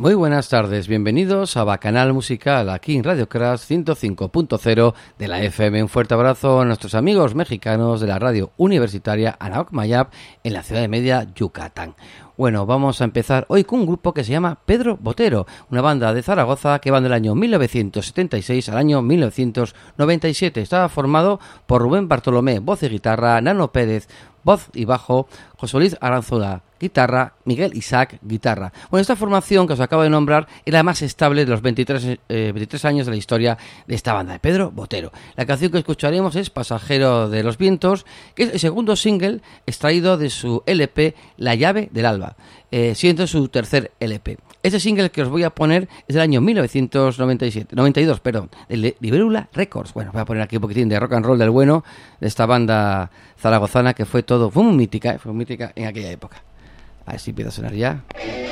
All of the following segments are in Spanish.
Muy buenas tardes, bienvenidos a Bacanal Musical, aquí en Radio Crash 105.0 de la FM. Un fuerte abrazo a nuestros amigos mexicanos de la radio universitaria Anahuac Mayap en la ciudad de Mérida, Yucatán. Bueno, vamos a empezar hoy con un grupo que se llama Pedro Botero, una banda de Zaragoza que va del año 1976 al año 1997. Estaba formado por Rubén Bartolomé, voz y guitarra, Nano Pérez, voz y bajo, José Luis Aranzuda, guitarra, Miguel Isaac, guitarra. Bueno, esta formación que os acabo de nombrar era la más estable de los 23 años de la historia de esta banda, de Pedro Botero. La canción que escucharemos es Pasajero de los Vientos, que es el segundo single extraído de su LP La Llave del Alba, siendo su tercer LP. Este single que os voy a poner es del año 92, de Libélula Records. Bueno, voy a poner aquí un poquitín de rock and roll del bueno de esta banda zaragozana que fue muy mítica, fue mítica en aquella época. A ver si empieza a sonar ya.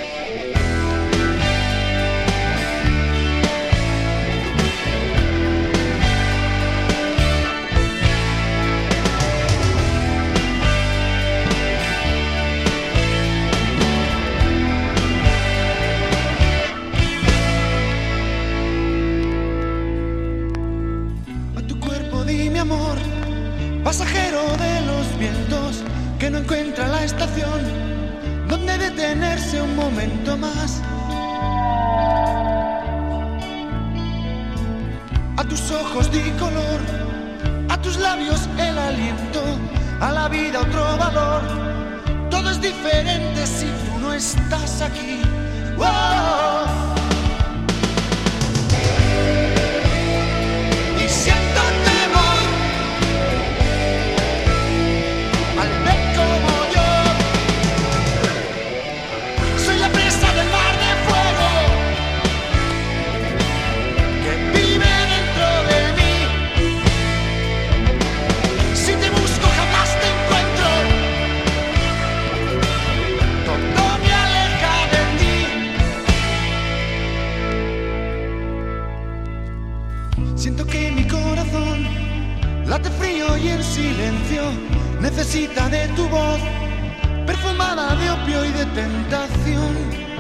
Pasajero de los vientos que no encuentra la estación donde detenerse un momento más. A tus ojos di color, a tus labios el aliento, a la vida otro valor. Todo es diferente si tú no estás aquí. ¡Wow! Late frío y en silencio, necesita de tu voz, perfumada de opio y de tentación.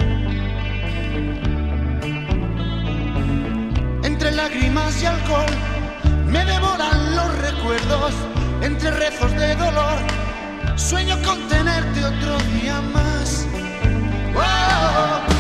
Entre lágrimas y alcohol, me devoran los recuerdos, entre rezos de dolor, sueño con tenerte otro día más. ¡Wow!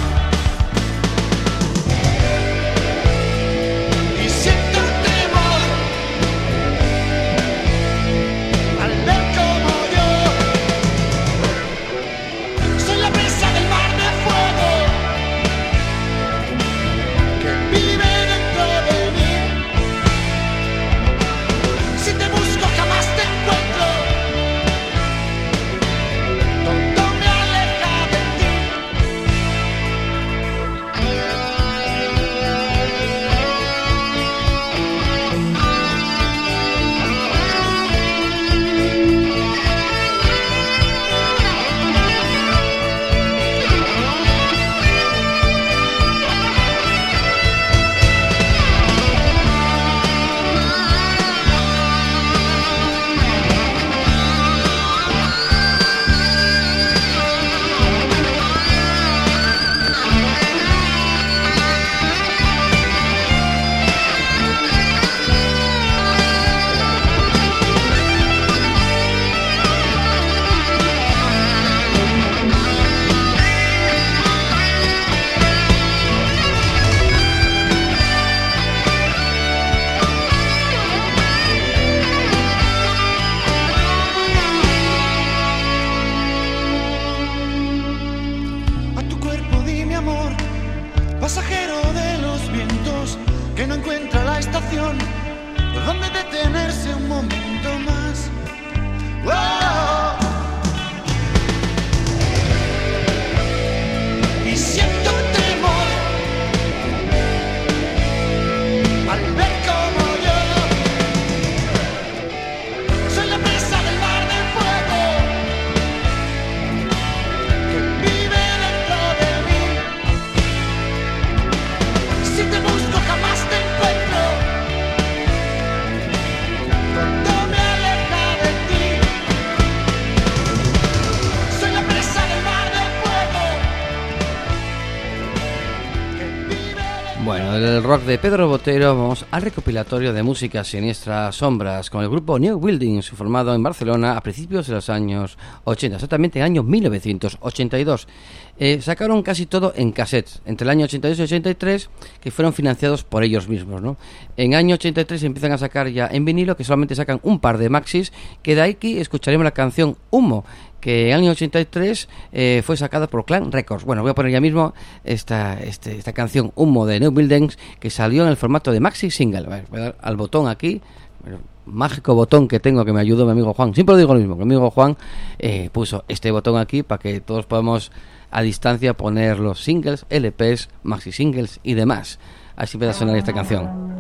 del rock de Pedro Botero vamos al recopilatorio de música siniestra Sombras con el grupo New Buildings, formado en Barcelona a principios de los años 80, exactamente en el año 1982. Sacaron casi todo en cassettes entre el año 82 y 83, que fueron financiados por ellos mismos, ¿no? En el año 83 empiezan a sacar ya en vinilo, que solamente sacan un par de maxis, que de aquí escucharemos la canción Humo, que en el año 83 fue sacada por Clan Records. Bueno, voy a poner ya mismo esta canción Humo de New Buildings, que salió en el formato de maxi single. A ver, voy a dar al botón aquí, mágico botón que tengo, que me ayudó mi amigo Juan. Siempre lo digo lo mismo, que mi amigo Juan puso este botón aquí para que todos podamos a distancia poner los singles, LPs, maxi singles y demás. Así empieza a sonar esta canción.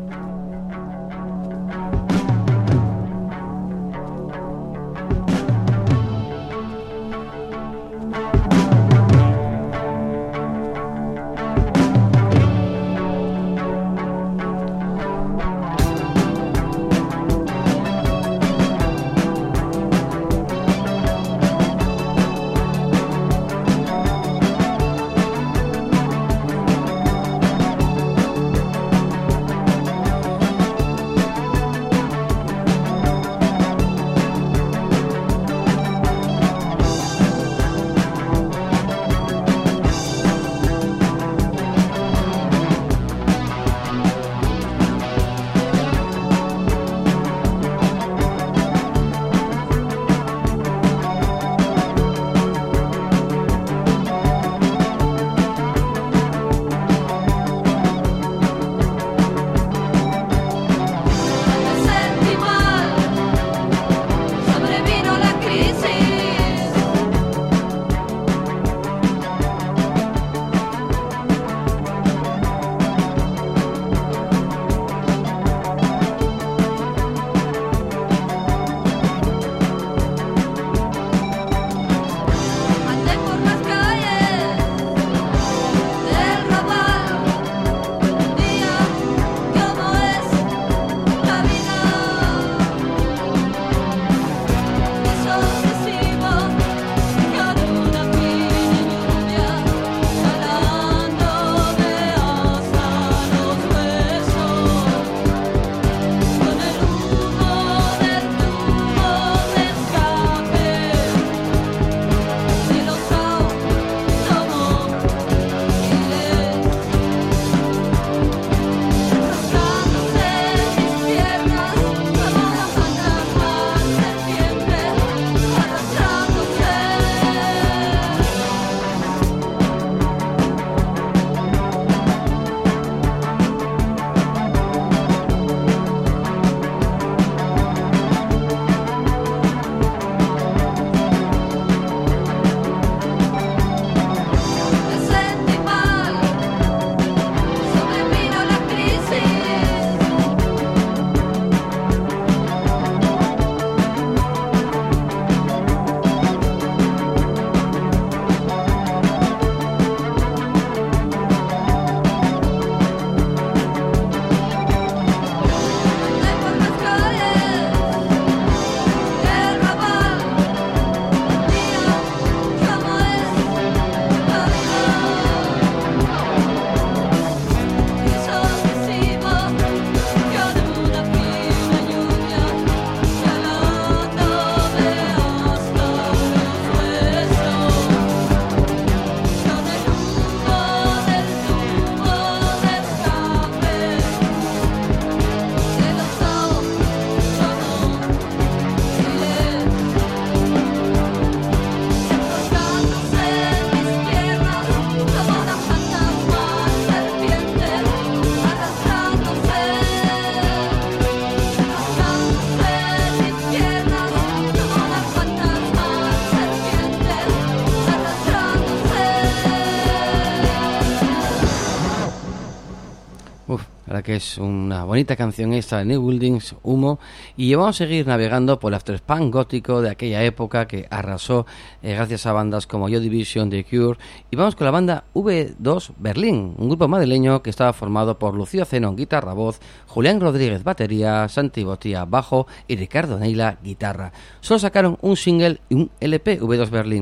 que es una bonita canción esta de New Buildings, Humo, y vamos a seguir navegando por el afterpunk gótico de aquella época que arrasó gracias a bandas como Joy Division, The Cure, y vamos con la banda V2 Berlín, un grupo madrileño que estaba formado por Lucía Zenón, guitarra, voz, Julián Rodríguez, batería, Santi Botía, bajo y Ricardo Neila, guitarra. Solo sacaron un single y un LP, V2 Berlín,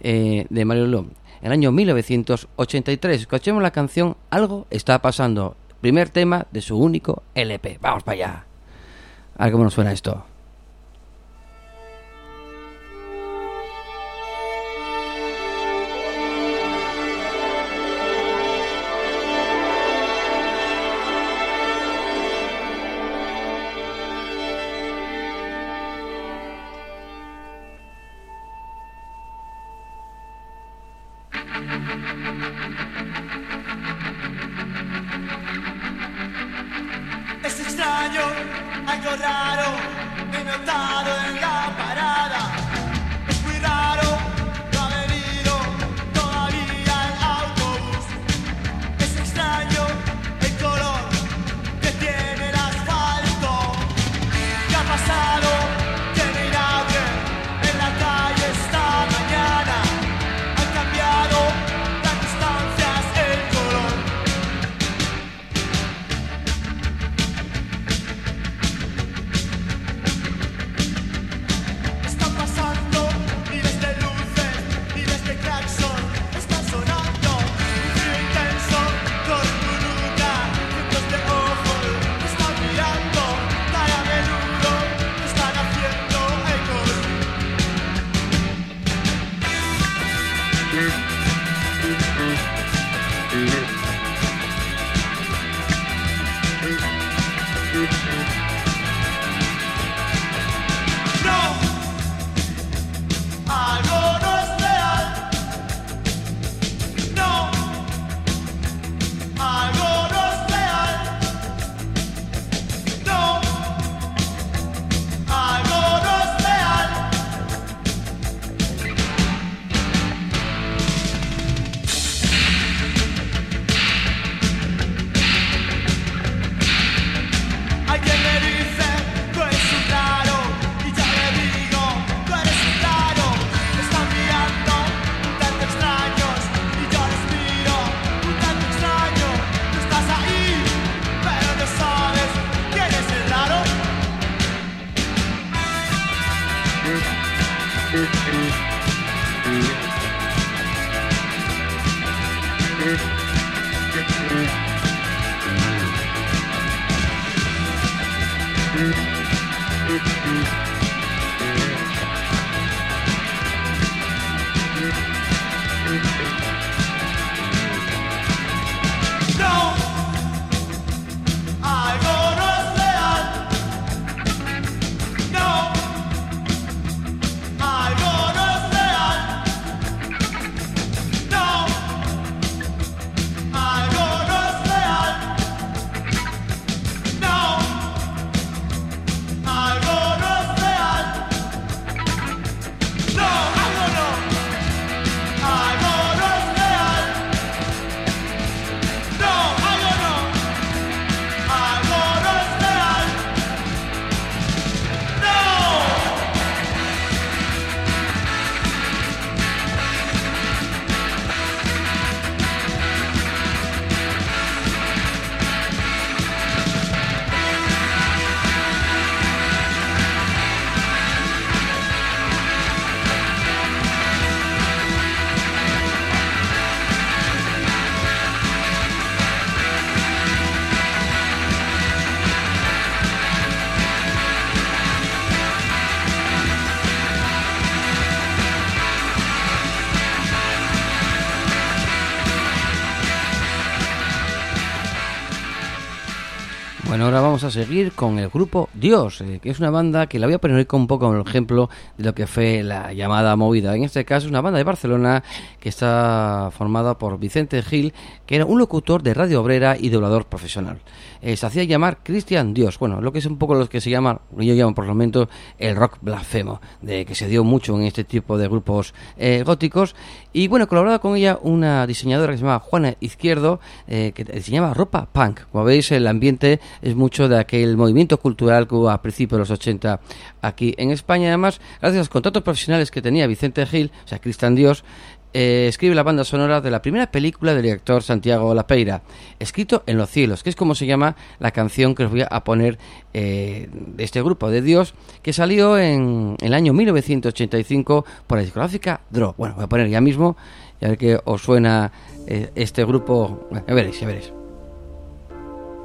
de Mario Lom, en el año 1983. Escuchemos la canción Algo está pasando. primer tema de su único LP. Vamos para allá. A ver cómo nos suena esto. Es extraño, algo raro, he notado en la parada. Es muy raro, no ha venido todavía el autobús. Es extraño el color que tiene el asfalto. ¿Qué ha pasado? Que no hay nadie en la calle esta mañana. Han cambiado las distancias, el color. Están pasando miles de luces, miles de claxon, están sonando. Un frío intenso, con tu nuca, cientos de ojos te están mirando. Tan a menudo te están haciendo ecos. No, algo no es real. No, algo no es real. No, algo no es real. Alguien me dice, tú eres un raro, y ya le digo, tú eres un raro. Me están mirando un tanto extraños, y yo los miro un tanto extraño. Tú estás ahí, pero no sabes quién es el raro. No, algo no es real. No, algo no es real. No, algo no es real. No, algo no es real. No, algo no. Algo no es real. No, algo no. Algo no es real. No. Bueno, ahora vamos a seguir con el grupo Dios, que es una banda que la voy a poner hoy con un poco como ejemplo de lo que fue la llamada movida. En este caso es una banda de Barcelona que está formada por Vicente Gil, que era un locutor de Radio Obrera y doblador profesional. Se hacía llamar Cristian Dios, bueno, lo que es un poco lo que se llama, yo llamo por el momento, el rock blasfemo, de que se dio mucho en este tipo de grupos góticos. Y bueno, colaboraba con ella una diseñadora que se llamaba Juana Izquierdo, que diseñaba ropa punk. Como veis, el ambiente es mucho de aquel movimiento cultural que hubo a principios de los 80 aquí en España. Además, gracias a los contratos profesionales que tenía Vicente Gil, o sea, Cristian Dios, escribe la banda sonora de la primera película del director Santiago Lapeira, Escrito en los cielos, que es como se llama la canción que os voy a poner de este grupo de Dios, que salió en el año 1985 por la discográfica Dro. Bueno, voy a poner ya mismo y a ver qué os suena este grupo. Ya veréis, ya veréis.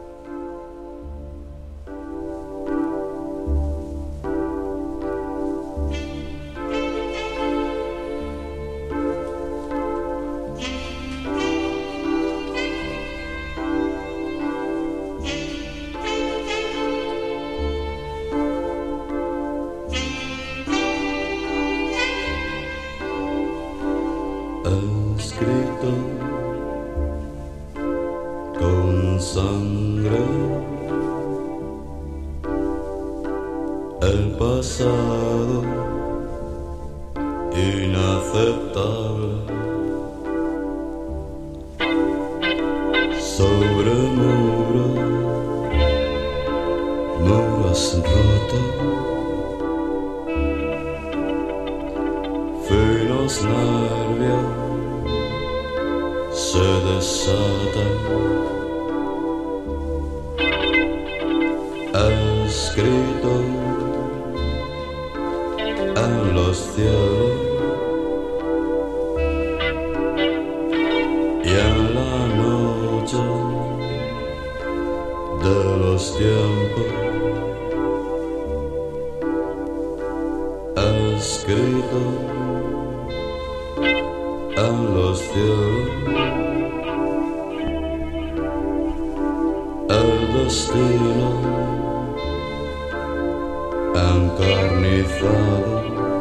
escrito con sangre el pasado inaceptable sobre muros rotos, finos nervios se desatan, escrito en los cielos y en la noche de los tiempos, escrito en los cielos, el destino encarnizado.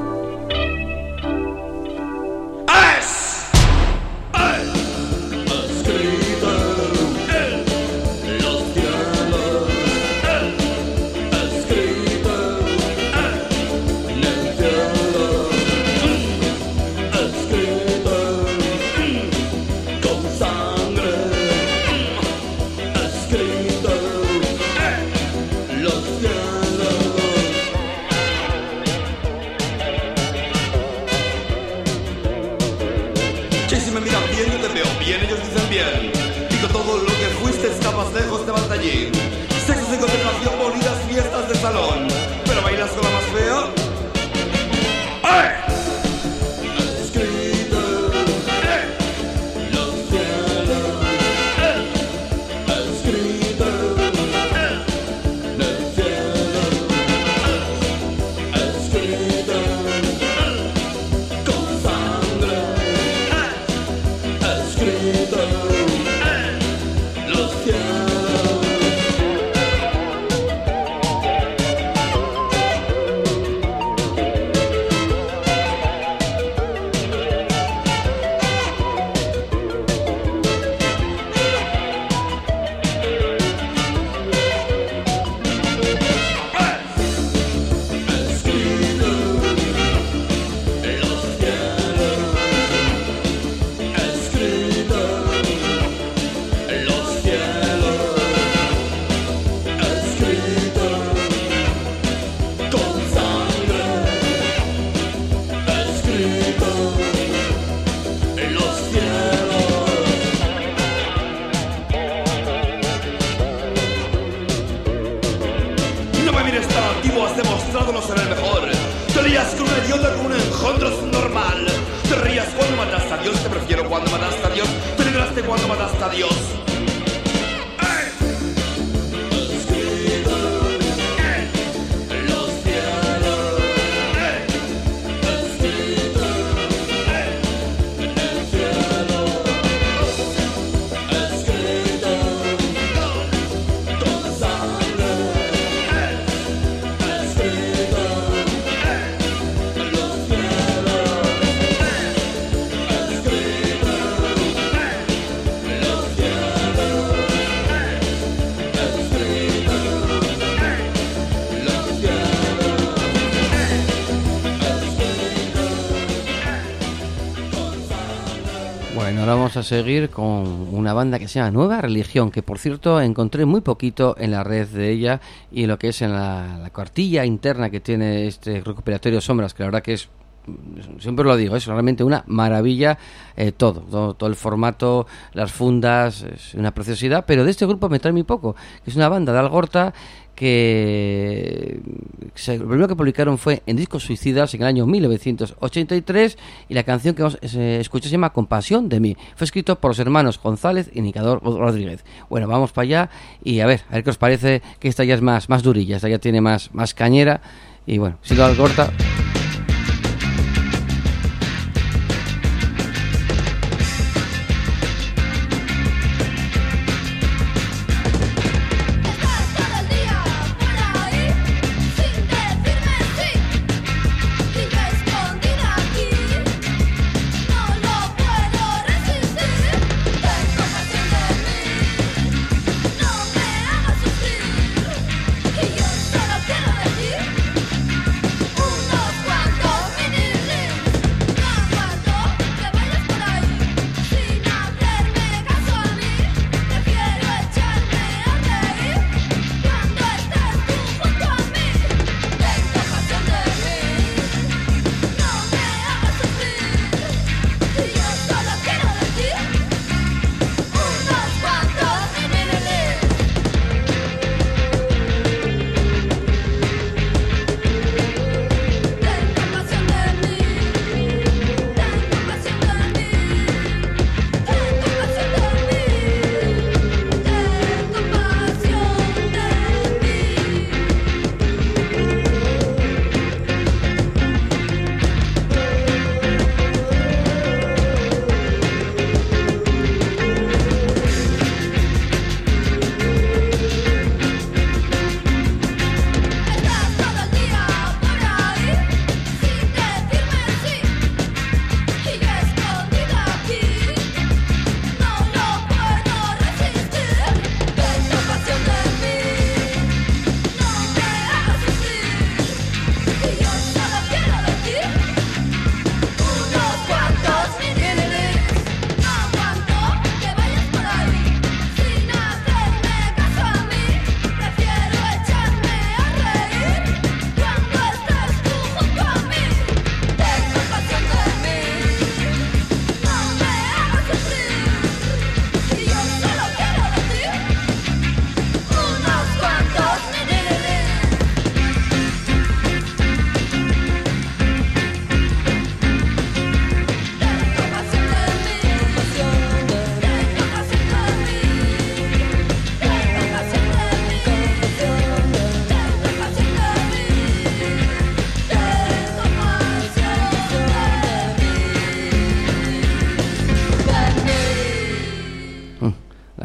Vamos a seguir con una banda que se llama Nueva Religión, que por cierto encontré muy poquito en la red de ella y lo que es en la cartilla interna que tiene este recopilatorio Sombras, que la verdad que es, siempre lo digo, es realmente una maravilla, todo el formato, las fundas, es una preciosidad, pero de este grupo me trae muy poco, que es una banda de Algorta que lo primero que publicaron fue en Discos Suicidas en el año 1983 y la canción que vamos a escuchar se llama Compasión de mí. Fue escrito por los hermanos González y Nicador Rodríguez. Bueno, vamos para allá y a ver qué os parece, que esta ya es más durilla, esta ya tiene más cañera y bueno, si lo Algorta. Escondida aquí, no lo puedo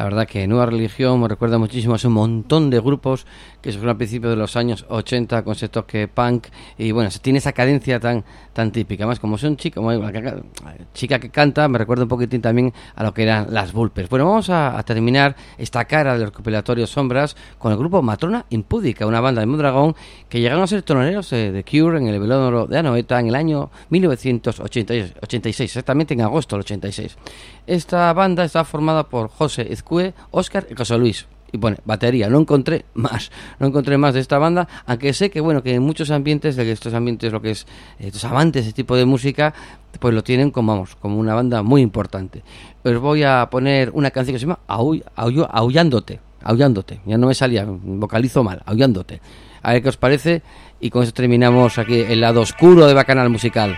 verdad que Nueva Religión me recuerda muchísimo a ese montón de grupos que se fueron al principio de los años 80 con ese toque punk y bueno, tiene esa cadencia tan típica. Además, como son chica que canta, me recuerda un poquitín también a lo que eran las Vulpes. Bueno, vamos a terminar esta cara del recopilatorio Sombras con el grupo Matrona Impúdica, una banda de Mondragón que llegaron a ser toneros de Cure en el velódromo de Anoeta en el año 1986, exactamente en agosto del 86. Esta banda está formada por José Ezcue, Óscar y José Luis. Y bueno, batería, no encontré más de esta banda, aunque sé que bueno, que en muchos ambientes, lo que es estos amantes de este tipo de música, pues lo tienen como una banda muy importante. Os voy a poner una canción que se llama Aullándote, ya no me salía, vocalizo mal, Aullándote. A ver qué os parece, y con eso terminamos aquí el lado oscuro de Bacanal Musical.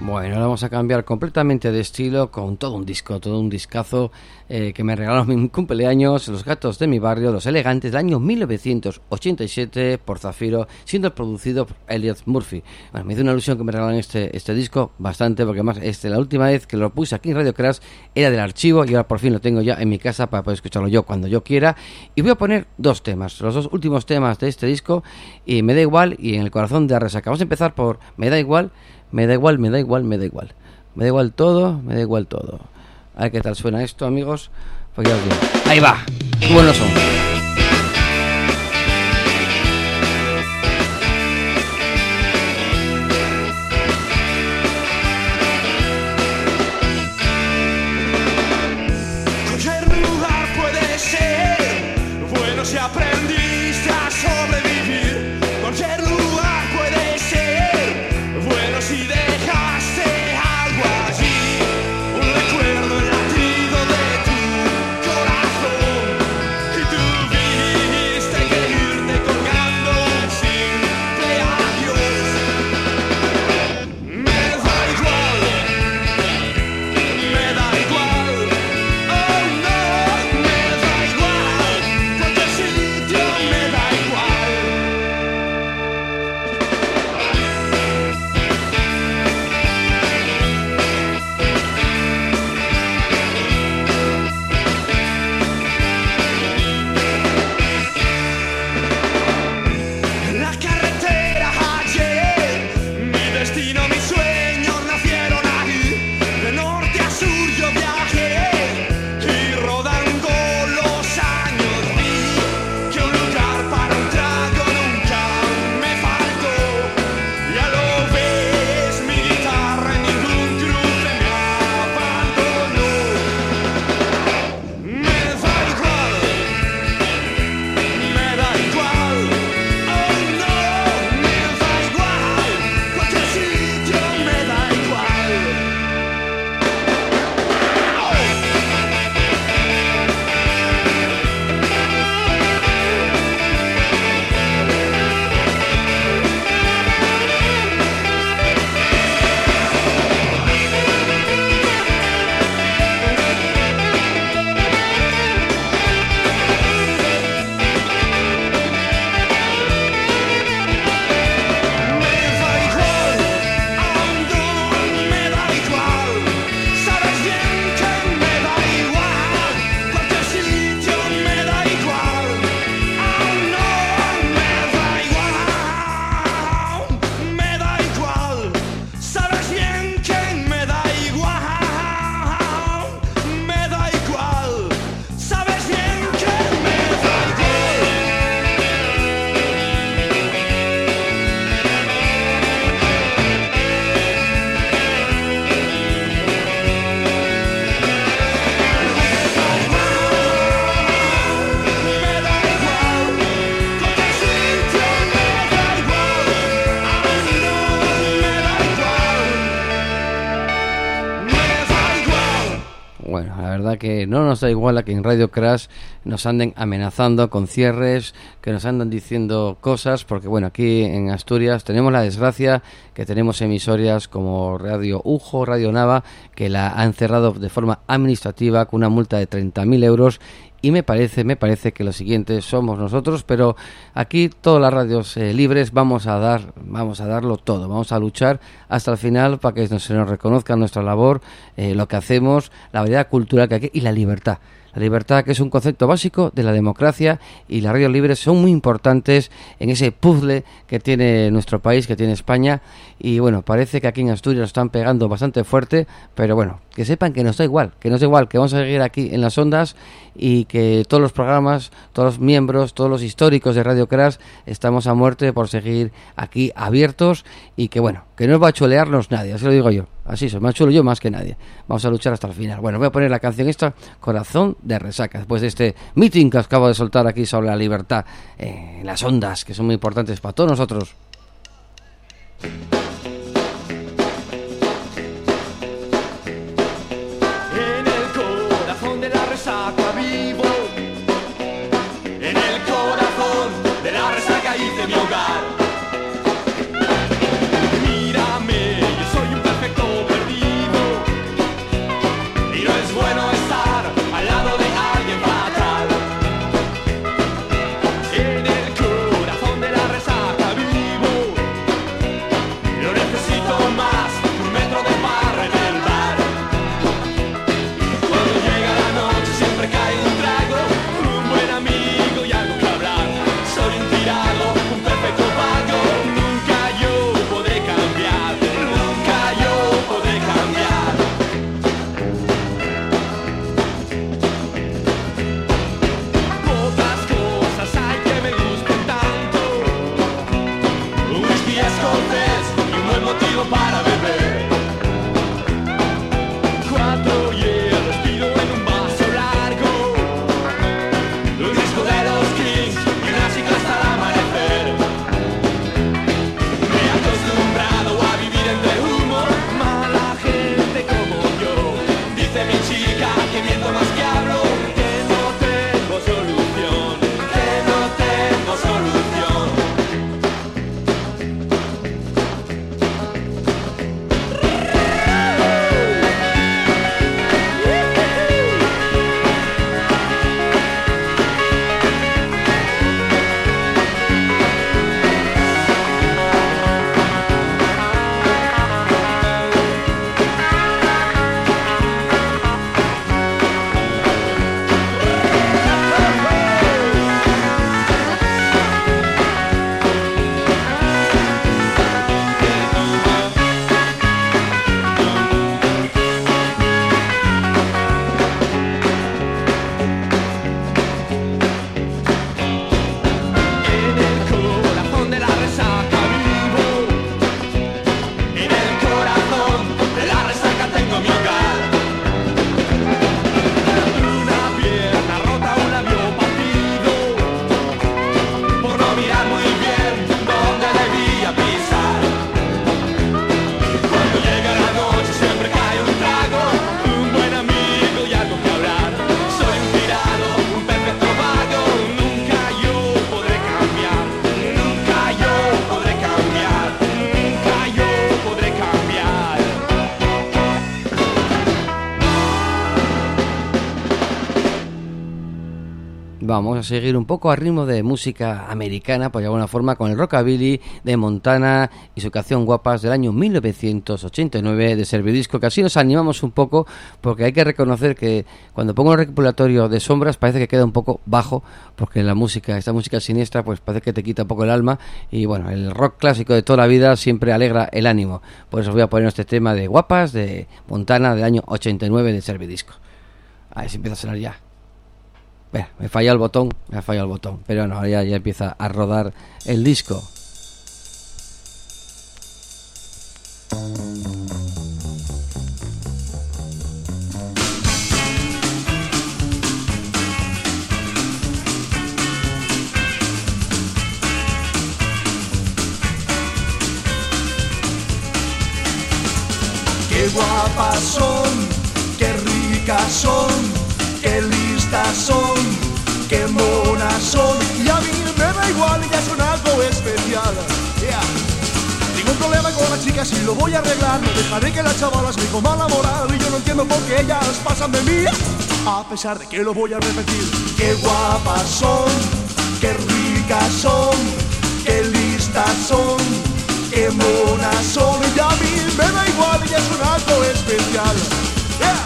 Bueno, ahora vamos a cambiar completamente de estilo con todo un discazo que me regalaron en mi cumpleaños, Los Gatos de mi Barrio, Los Elegantes, del año 1987 por Zafiro, siendo producido por Elliot Murphy. Bueno, me hizo una ilusión que me regalaran este disco bastante, porque además la última vez que lo puse aquí en Radio Crash era del archivo y ahora por fin lo tengo ya en mi casa para poder escucharlo yo cuando yo quiera. Y voy a poner dos temas, los dos últimos temas de este disco, y Me da igual y En el corazón de la resaca. Vamos a empezar por Me da igual. Me da igual, me da igual, me da igual. Me da igual todo, me da igual todo. A ver qué tal suena esto, amigos. Pues ahí va. Qué buenos son. Cualquier lugar puede ser bueno si aprendiste a sobrevivir. Cualquier lugar puede ser bueno si dejaste algo allí, un recuerdo, el latido de tu corazón, y tuviste que irte colgando un simple adiós. Me da igual, oh no, me da igual, cualquier sitio me da igual. En la carretera ayer, mi destino, mis sueños nacieron ahí. De norte a sur yo viajé y rodando los años vi que un lugar para un trago nunca me faltó. Ya lo ves, mi guitarra en ningún cruce me abandonó. Me da igual, oh no, me da igual, cualquier sitio me da igual. Me da igual, sabes bien que me da igual, cualquier sitio me da igual. Oh no, me da igual, sabes bien que me da igual, me da igual, sabes bien que me da igual. Me da igual, cualquier sitio me da igual. Oh no, me da igual. Bueno, la verdad que no nos da igual a que en Radio Crash nos anden amenazando con cierres, que nos andan diciendo cosas, porque bueno, aquí en Asturias tenemos la desgracia que tenemos emisoras como Radio Ujo, Radio Nava, que la han cerrado de forma administrativa con una multa de 30.000 euros. Y me parece que lo siguiente somos nosotros, pero aquí todas las radios libres vamos a darlo todo, vamos a luchar hasta el final para que se nos reconozca nuestra labor, lo que hacemos, la variedad cultural que hay aquí y la libertad. La libertad, que es un concepto básico de la democracia, y las radios libres son muy importantes en ese puzzle que tiene nuestro país, que tiene España. Y bueno, parece que aquí en Asturias lo están pegando bastante fuerte, pero bueno, que sepan que nos da igual, que vamos a seguir aquí en las ondas, y que todos los programas, todos los miembros, todos los históricos de Radio Crash estamos a muerte por seguir aquí abiertos, y que bueno, que no va a chulearnos nadie, así lo digo yo. Así soy, más chulo yo más que nadie. Vamos a luchar hasta el final. Bueno, voy a poner la canción esta, Corazón de Resaca, después de este meeting que acabo de soltar aquí sobre la libertad en las ondas, que son muy importantes para todos nosotros. En el corazón de la resaca vivo, en el corazón de la resaca hice mi hogar. Mírame, yo soy un perfecto escocés y un buen motivo para beber. 4 hielos pido en un vaso largo, un disco de los Kings y una chica hasta el amanecer. Me he acostumbrado a vivir entre humo, mala gente como yo. Dice mi chica que miento más que hablo, que no tengo solución, que no tengo solución. En el corazón de la resaca vivo, en el corazón de la resaca tengo mi hogar. Una pierna rota, un labio partido, por no mirar muy bien dónde debía pisar. Cuando llega la noche siempre cae un trago, un buen amigo y algo que hablar. Soy un tirano, un perfecto vago, nunca yo podré cambiar, nunca yo podré cambiar, nunca yo podré cambiar. Vamos a seguir un poco a ritmo de música americana, por de alguna forma, con el rockabilly de Montana y su canción Guapas del año 1989 de Servidisco, que así nos animamos un poco, porque hay que reconocer que cuando pongo el recopilatorio de sombras parece que queda un poco bajo, porque la música, esta música siniestra, pues parece que te quita un poco el alma, y bueno, el rock clásico de toda la vida siempre alegra el ánimo. Por eso os voy a poner este tema de Guapas de Montana del año 89 de Servidisco. A ver si empieza a sonar ya. Bueno, me ha fallado el botón, pero no, ya empieza a rodar el disco. Qué guapas son, qué ricas son, qué listas son, qué monas son. Y a mí me da igual, ellas son algo especial. Yeah. Tengo un problema con las chicas y lo voy a arreglar. No dejaré que las chavalas me coman la moral. Y yo no entiendo por qué ellas pasan de mí, a pesar de que lo voy a repetir. Qué guapas son, qué ricas son, qué listas son, qué monas son. Y a mí me da igual, ellas son algo especial. Yeah.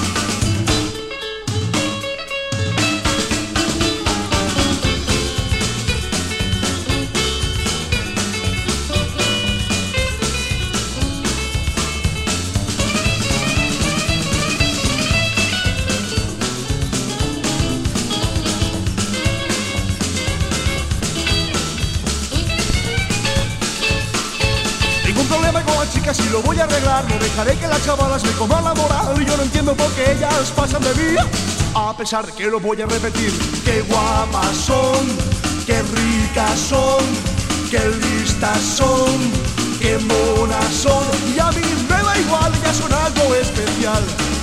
Chicas y lo voy a arreglar, no dejaré que las chavalas me coman la moral. Y yo no entiendo por qué ellas pasan de mí, a pesar de que lo voy a repetir. Qué guapas son, qué ricas son, qué listas son, qué monas son. Y a mí me da igual, ellas son algo especial.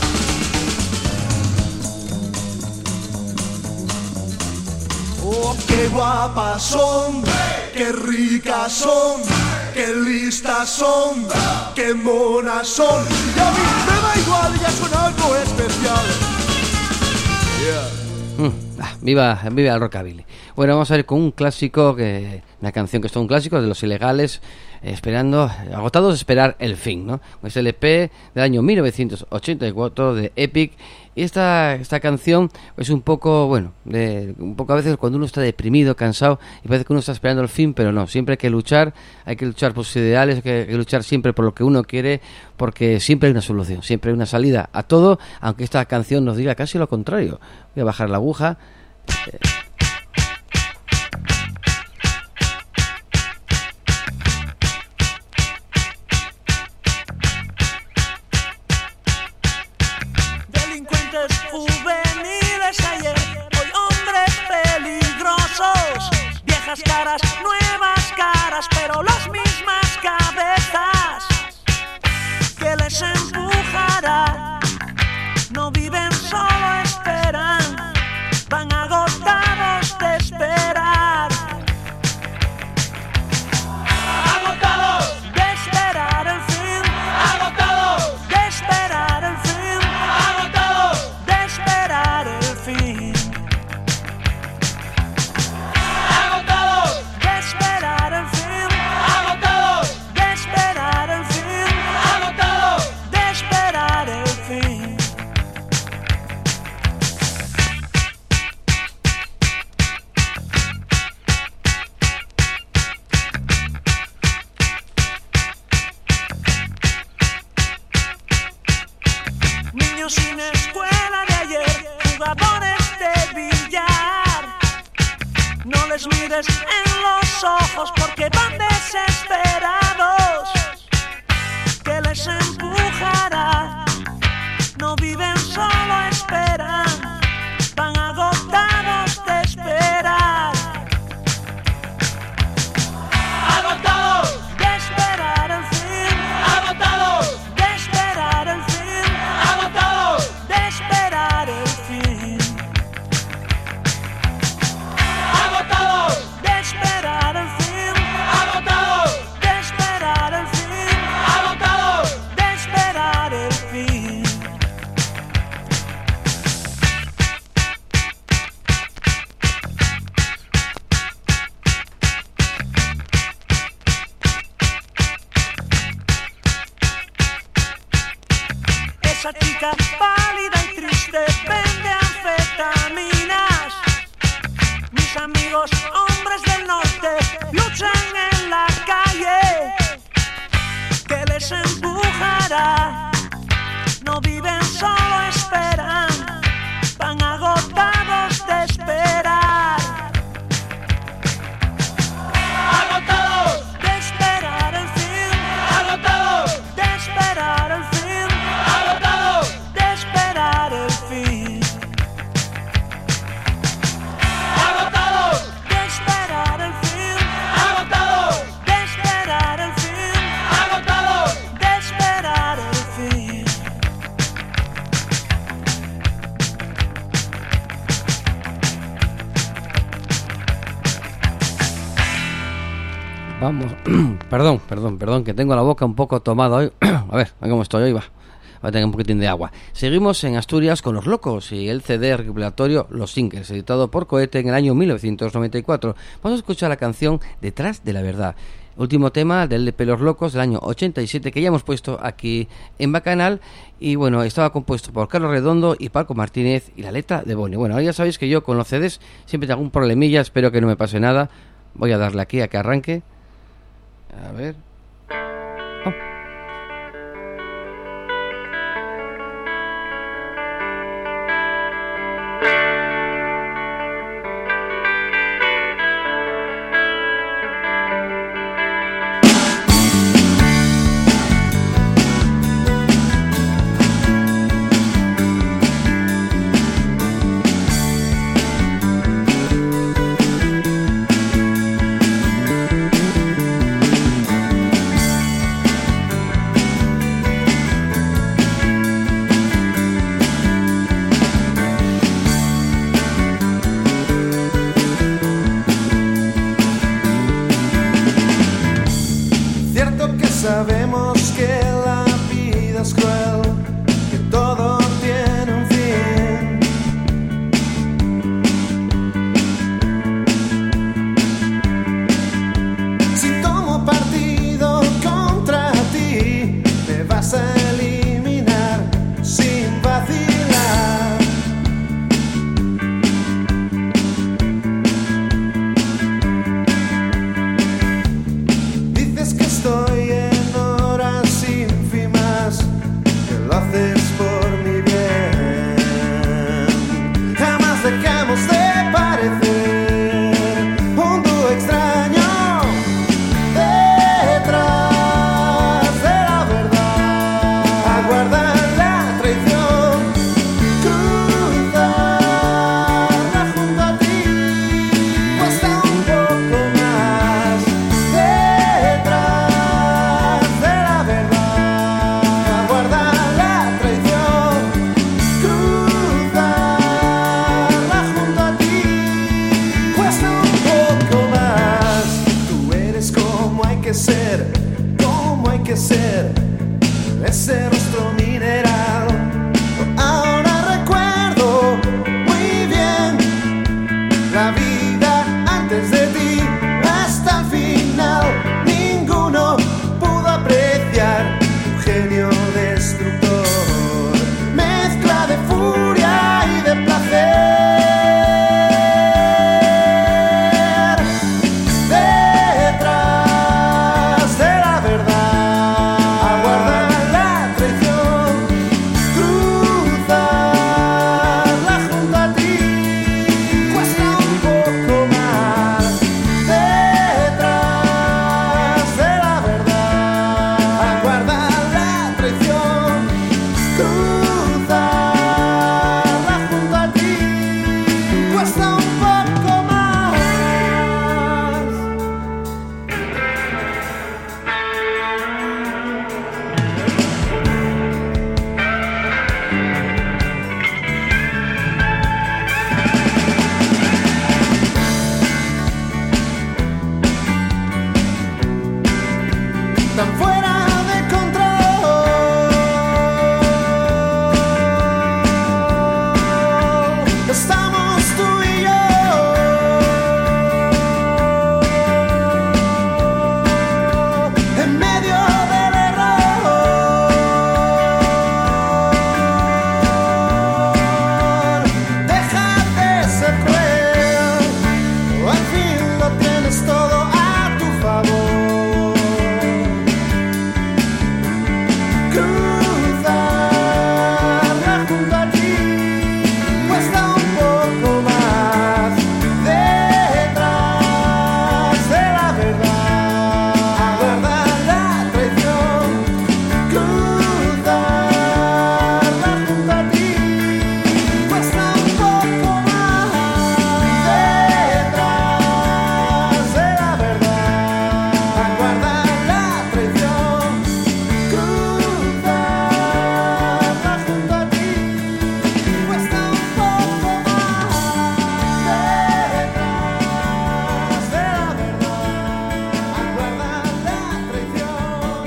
Oh, qué guapas son, qué ricas son, qué listas son, qué monas son. Y a mí me da igual, ellas son algo especial. Yeah. Viva el rockabilly. Bueno, vamos a ir con un clásico, una canción que es todo un clásico de Los Ilegales, agotados de esperar el fin, ¿no? Es el EP del año 1984 de Epic. Y esta canción es un poco, un poco a veces cuando uno está deprimido, cansado, y parece que uno está esperando el fin, pero no, siempre hay que luchar por sus ideales, hay que luchar siempre por lo que uno quiere, porque siempre hay una solución, siempre hay una salida a todo, aunque esta canción nos diga casi lo contrario. Voy a bajar la aguja. les mires en los ojos porque van desesperados. ¿Qué les empujará? No viven, solo esperan. Van agotados de esperar. Agotados De esperar el fin. Agotados De esperar el fin. Agotados De esperar el fin. Agotados De esperar el fin. Agotados De esperar el fin. Agotados De esperar el fin. Esa chica pálida y triste vende anfetaminas. Mis amigos hombres del norte luchan en la calle. ¿Qué les empujará? No viven, solo esperan. Van agotados de esperar. Agotados De esperar el fin. Agotados De esperar el fin. Agotados De esperar el fin. Agotados De esperar el fin. Agotados De esperar el fin. Agotados De esperar el fin. Vamos, perdón, que tengo la boca un poco tomada hoy. A ver cómo estoy hoy, va a tener un poquitín de agua. Seguimos en Asturias con Los Locos y el CD recopilatorio Los Singles, editado por Cohete en el año 1994. Vamos a escuchar la canción Detrás de la Verdad, último tema del LP Los Locos del año 87, que ya hemos puesto aquí en Bacanal. Y bueno, estaba compuesto por Carlos Redondo y Paco Martínez, y la letra de Boni. Bueno, ahora ya sabéis que yo con los CDs siempre tengo un problemilla, espero que no me pase nada. Voy a darle aquí a que arranque. A ver. Oh. Cierto que sabemos que la vida es cruel, que todo tiene un fin. Si tomo partido contra ti, me vas a eliminar sin vacilar. Dices que estoy en horas ínfimas, que lo haces por mi bien. Jamás dejamos de parecer un dúo extraño detrás de la verdad. Aguardar la traición, cruzarla junto a ti, cuesta un poco más. Detrás de la verdad, aguardar la traición, cruzarla junto a ti, cuesta un poco más. Tú eres como hay que ser, como hay que ser, ese rostro mineral. Ahora recuerdo muy bien la vida antes de ti, hasta el final. Ninguno pudo apreciar tu genio destructor, mezcla de furia y de placer. Detrás de la verdad, aguardar la traición, están fuera de control. Estamos tú y yo en medio del error. Deja de ser cruel, al fin lo tienes todo a tu favor. Cruzarla junto a ti cuesta un poco más, detrás de la verdad, guarda la traición. Cruzarla junto a ti cuesta un poco más, detrás de la verdad, guarda la traición. Cruzarla junto a ti cuesta un poco más, detrás de la verdad, guarda la traición.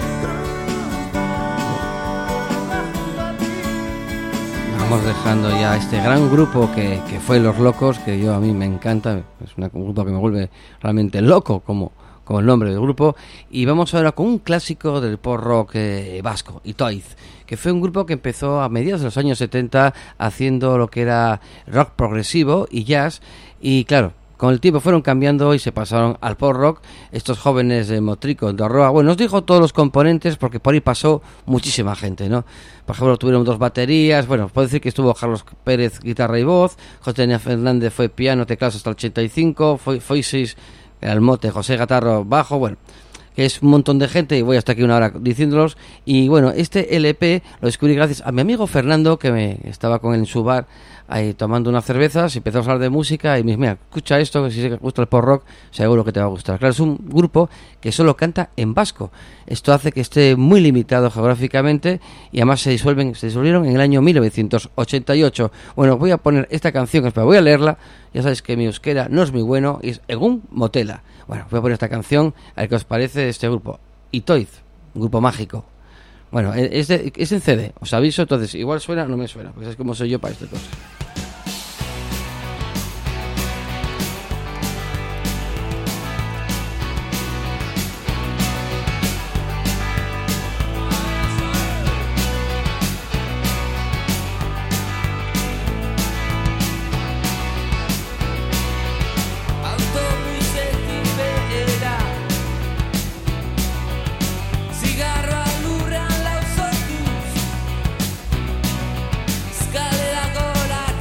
Cruzarla junto a ti. Vamos dejando ya este gran grupo que fue Los Locos, que a mí me encanta, es un grupo que me vuelve realmente loco como el nombre del grupo, y vamos ahora con un clásico del pop rock vasco, Itoiz, que fue un grupo que empezó a mediados de los años 70 haciendo lo que era rock progresivo y jazz, y claro, con el tiempo fueron cambiando y se pasaron al pop rock. Estos jóvenes de Motrico, de Arroa, bueno, os digo todos los componentes porque por ahí pasó muchísima gente, ¿no? Por ejemplo, tuvieron 2 baterías, bueno, puedo decir que estuvo Carlos Pérez, guitarra y voz, José Daniel Fernández fue piano, teclados hasta el 85, Foisis, el mote, José Gatarro, bajo, bueno, que es un montón de gente y voy hasta aquí una hora diciéndolos. Y bueno, este LP lo descubrí gracias a mi amigo Fernando, que me estaba con él en su bar ahí tomando unas cervezas, y empezamos a hablar de música y me dice, mira, escucha esto, que si te gusta el pop rock seguro que te va a gustar. Claro, es un grupo que solo canta en vasco. Esto hace que esté muy limitado geográficamente y además se disolvieron en el año 1988. Bueno, voy a poner esta canción, espera, voy a leerla. Ya sabéis que mi euskera no es muy bueno y es Egun Motela. Bueno, voy a poner esta canción a ver qué os parece de este grupo, Itoiz, un grupo mágico. Bueno, es en CD, os aviso, entonces igual suena o no me suena, pues es como soy yo para estas cosas. Autobusetik behera, zigarroa lurrean lauzortuz, eskalera gorak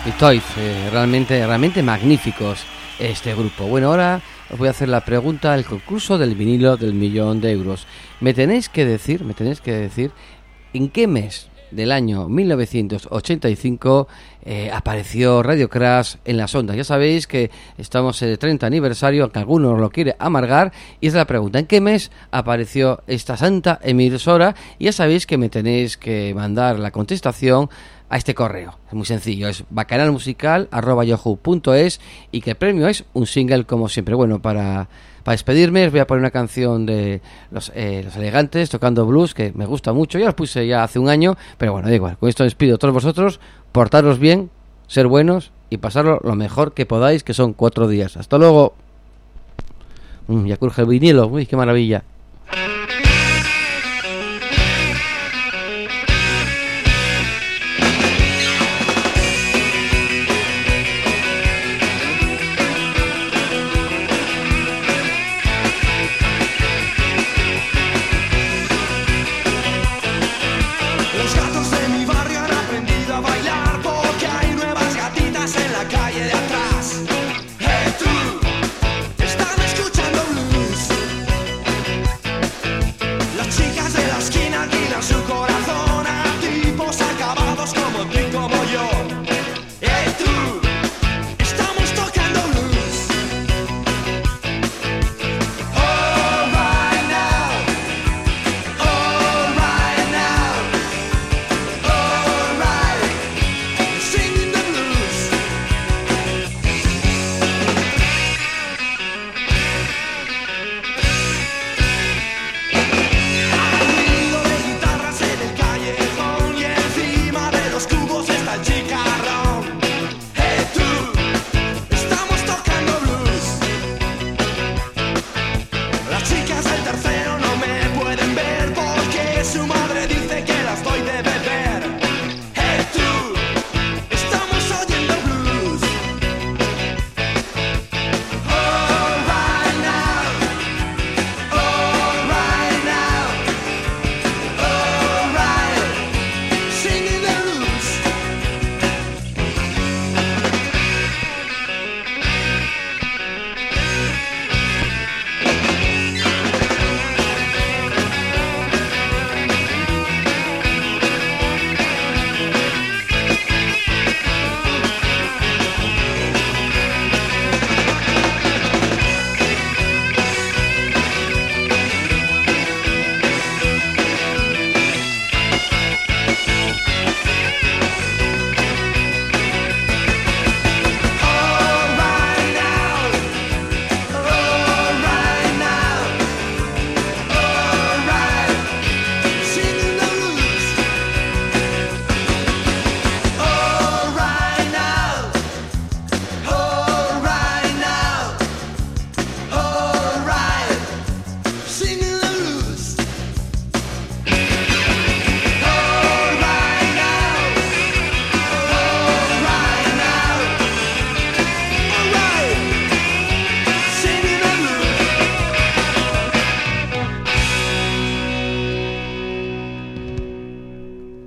y Toys, realmente magníficos este grupo. Bueno, ahora os voy a hacer la pregunta del concurso del vinilo del 1.000.000 de euros. Me tenéis que decir en qué mes del año 1985 apareció Radio Crash en las ondas. Ya sabéis que estamos en el 30 aniversario, aunque algunos lo quiere amargar, y es la pregunta: ¿en qué mes apareció esta santa emisora? Y ya sabéis que me tenéis que mandar la contestación a este correo. Es muy sencillo, es bacanalmusical@yahoo.es, y que el premio es un single, como siempre. Bueno, para despedirme os voy a poner una canción de los Elegantes tocando blues, que me gusta mucho. Ya los puse ya hace un año, pero bueno, da igual. Con esto despido a todos vosotros. Portaros bien, ser buenos y pasarlo lo mejor que podáis, que son 4 días. Hasta luego. Ya cruje el vinilo. Uy, qué maravilla.